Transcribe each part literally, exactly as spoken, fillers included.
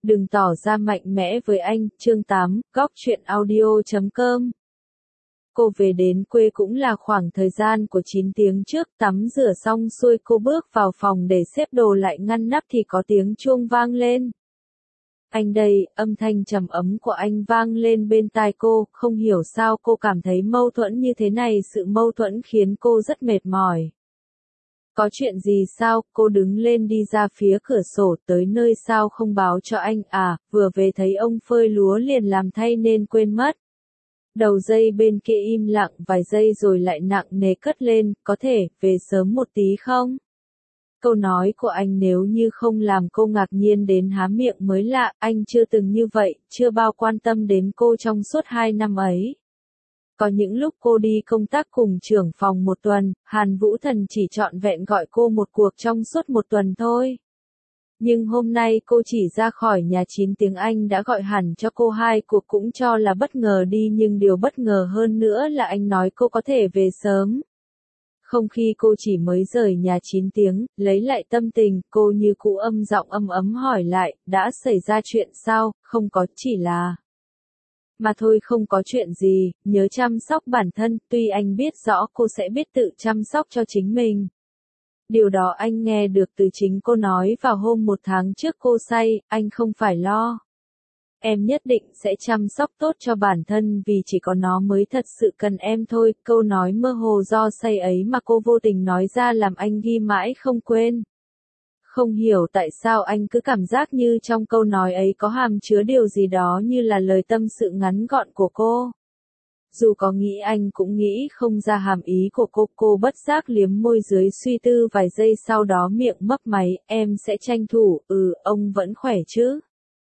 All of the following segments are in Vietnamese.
Đừng tỏ ra mạnh mẽ với anh, chương tám, góc truyện audio chấm com. Cô về đến quê cũng là khoảng thời gian của chín tiếng trước, tắm rửa xong xuôi cô bước vào phòng để xếp đồ lại ngăn nắp thì có tiếng chuông vang lên. Anh đây, âm thanh trầm ấm của anh vang lên bên tai cô, không hiểu sao cô cảm thấy mâu thuẫn như thế này, sự mâu thuẫn khiến cô rất mệt mỏi. Có chuyện gì sao, cô đứng lên đi ra phía cửa sổ, tới nơi sao không báo cho anh à, vừa về thấy ông phơi lúa liền làm thay nên quên mất. Đầu dây bên kia im lặng vài giây rồi lại nặng nề cất lên, có thể, về sớm một tí không? Câu nói của anh nếu như không làm cô ngạc nhiên đến há miệng mới lạ, anh chưa từng như vậy, chưa bao quan tâm đến cô trong suốt hai năm ấy. Có những lúc cô đi công tác cùng trưởng phòng một tuần, Hàn Vũ Thần chỉ trọn vẹn gọi cô một cuộc trong suốt một tuần thôi. Nhưng hôm nay cô chỉ ra khỏi nhà chín tiếng anh đã gọi hẳn cho cô hai cuộc cũng cho là bất ngờ đi, nhưng điều bất ngờ hơn nữa là anh nói cô có thể về sớm. Không khi cô chỉ mới rời nhà chín tiếng, lấy lại tâm tình, cô như cũ âm giọng âm ấm hỏi lại, đã xảy ra chuyện sao, không có, chỉ là... Mà thôi không có chuyện gì, nhớ chăm sóc bản thân, tuy anh biết rõ cô sẽ biết tự chăm sóc cho chính mình. Điều đó anh nghe được từ chính cô nói vào hôm một tháng trước cô say, anh không phải lo. Em nhất định sẽ chăm sóc tốt cho bản thân vì chỉ có nó mới thật sự cần em thôi. Câu nói mơ hồ do say ấy mà cô vô tình nói ra làm anh ghi mãi không quên. Không hiểu tại sao anh cứ cảm giác như trong câu nói ấy có hàm chứa điều gì đó như là lời tâm sự ngắn gọn của cô. Dù có nghĩ anh cũng nghĩ không ra hàm ý của cô, cô bất giác liếm môi dưới suy tư vài giây sau đó miệng mấp máy, em sẽ tranh thủ, ừ, ông vẫn khỏe chứ?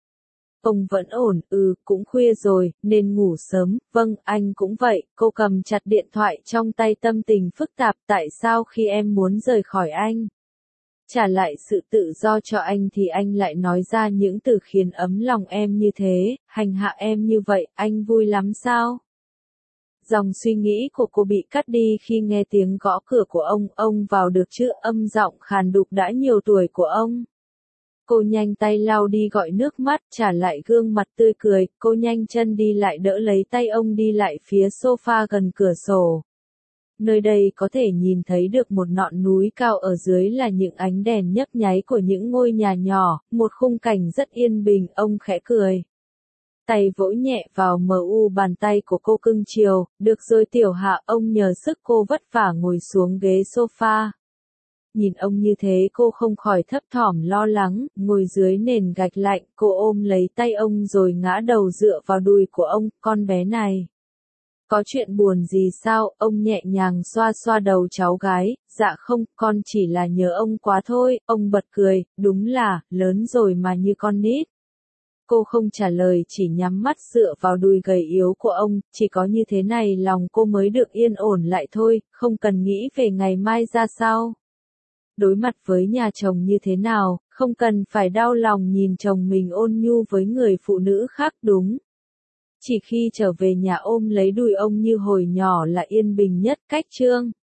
Ông vẫn ổn, ừ, cũng khuya rồi, nên ngủ sớm, vâng, anh cũng vậy, cô cầm chặt điện thoại trong tay tâm tình phức tạp, tại sao khi em muốn rời khỏi anh? Trả lại sự tự do cho anh thì anh lại nói ra những từ khiến ấm lòng em như thế, hành hạ em như vậy, anh vui lắm sao? Dòng suy nghĩ của cô bị cắt đi khi nghe tiếng gõ cửa của ông, ông vào được chứ, âm giọng khàn đục đã nhiều tuổi của ông. Cô nhanh tay lau đi gọi nước mắt, trả lại gương mặt tươi cười, cô nhanh chân đi lại đỡ lấy tay ông đi lại phía sofa gần cửa sổ. Nơi đây có thể nhìn thấy được một ngọn núi cao, ở dưới là những ánh đèn nhấp nháy của những ngôi nhà nhỏ, một khung cảnh rất yên bình, ông khẽ cười. Tay vỗ nhẹ vào mờ u bàn tay của cô cưng chiều, được rồi tiểu hạ, ông nhờ sức cô vất vả ngồi xuống ghế sofa. Nhìn ông như thế cô không khỏi thấp thỏm lo lắng, ngồi dưới nền gạch lạnh, cô ôm lấy tay ông rồi ngã đầu dựa vào đùi của ông, con bé này. Có chuyện buồn gì sao, ông nhẹ nhàng xoa xoa đầu cháu gái, dạ không, con chỉ là nhớ ông quá thôi, ông bật cười, đúng là, lớn rồi mà như con nít. Cô không trả lời, chỉ nhắm mắt dựa vào đùi gầy yếu của ông, chỉ có như thế này lòng cô mới được yên ổn lại thôi, không cần nghĩ về ngày mai ra sao. Đối mặt với nhà chồng như thế nào, không cần phải đau lòng nhìn chồng mình ôn nhu với người phụ nữ khác đúng. Chỉ khi trở về nhà ôm lấy đùi ông như hồi nhỏ là yên bình nhất. Cách chương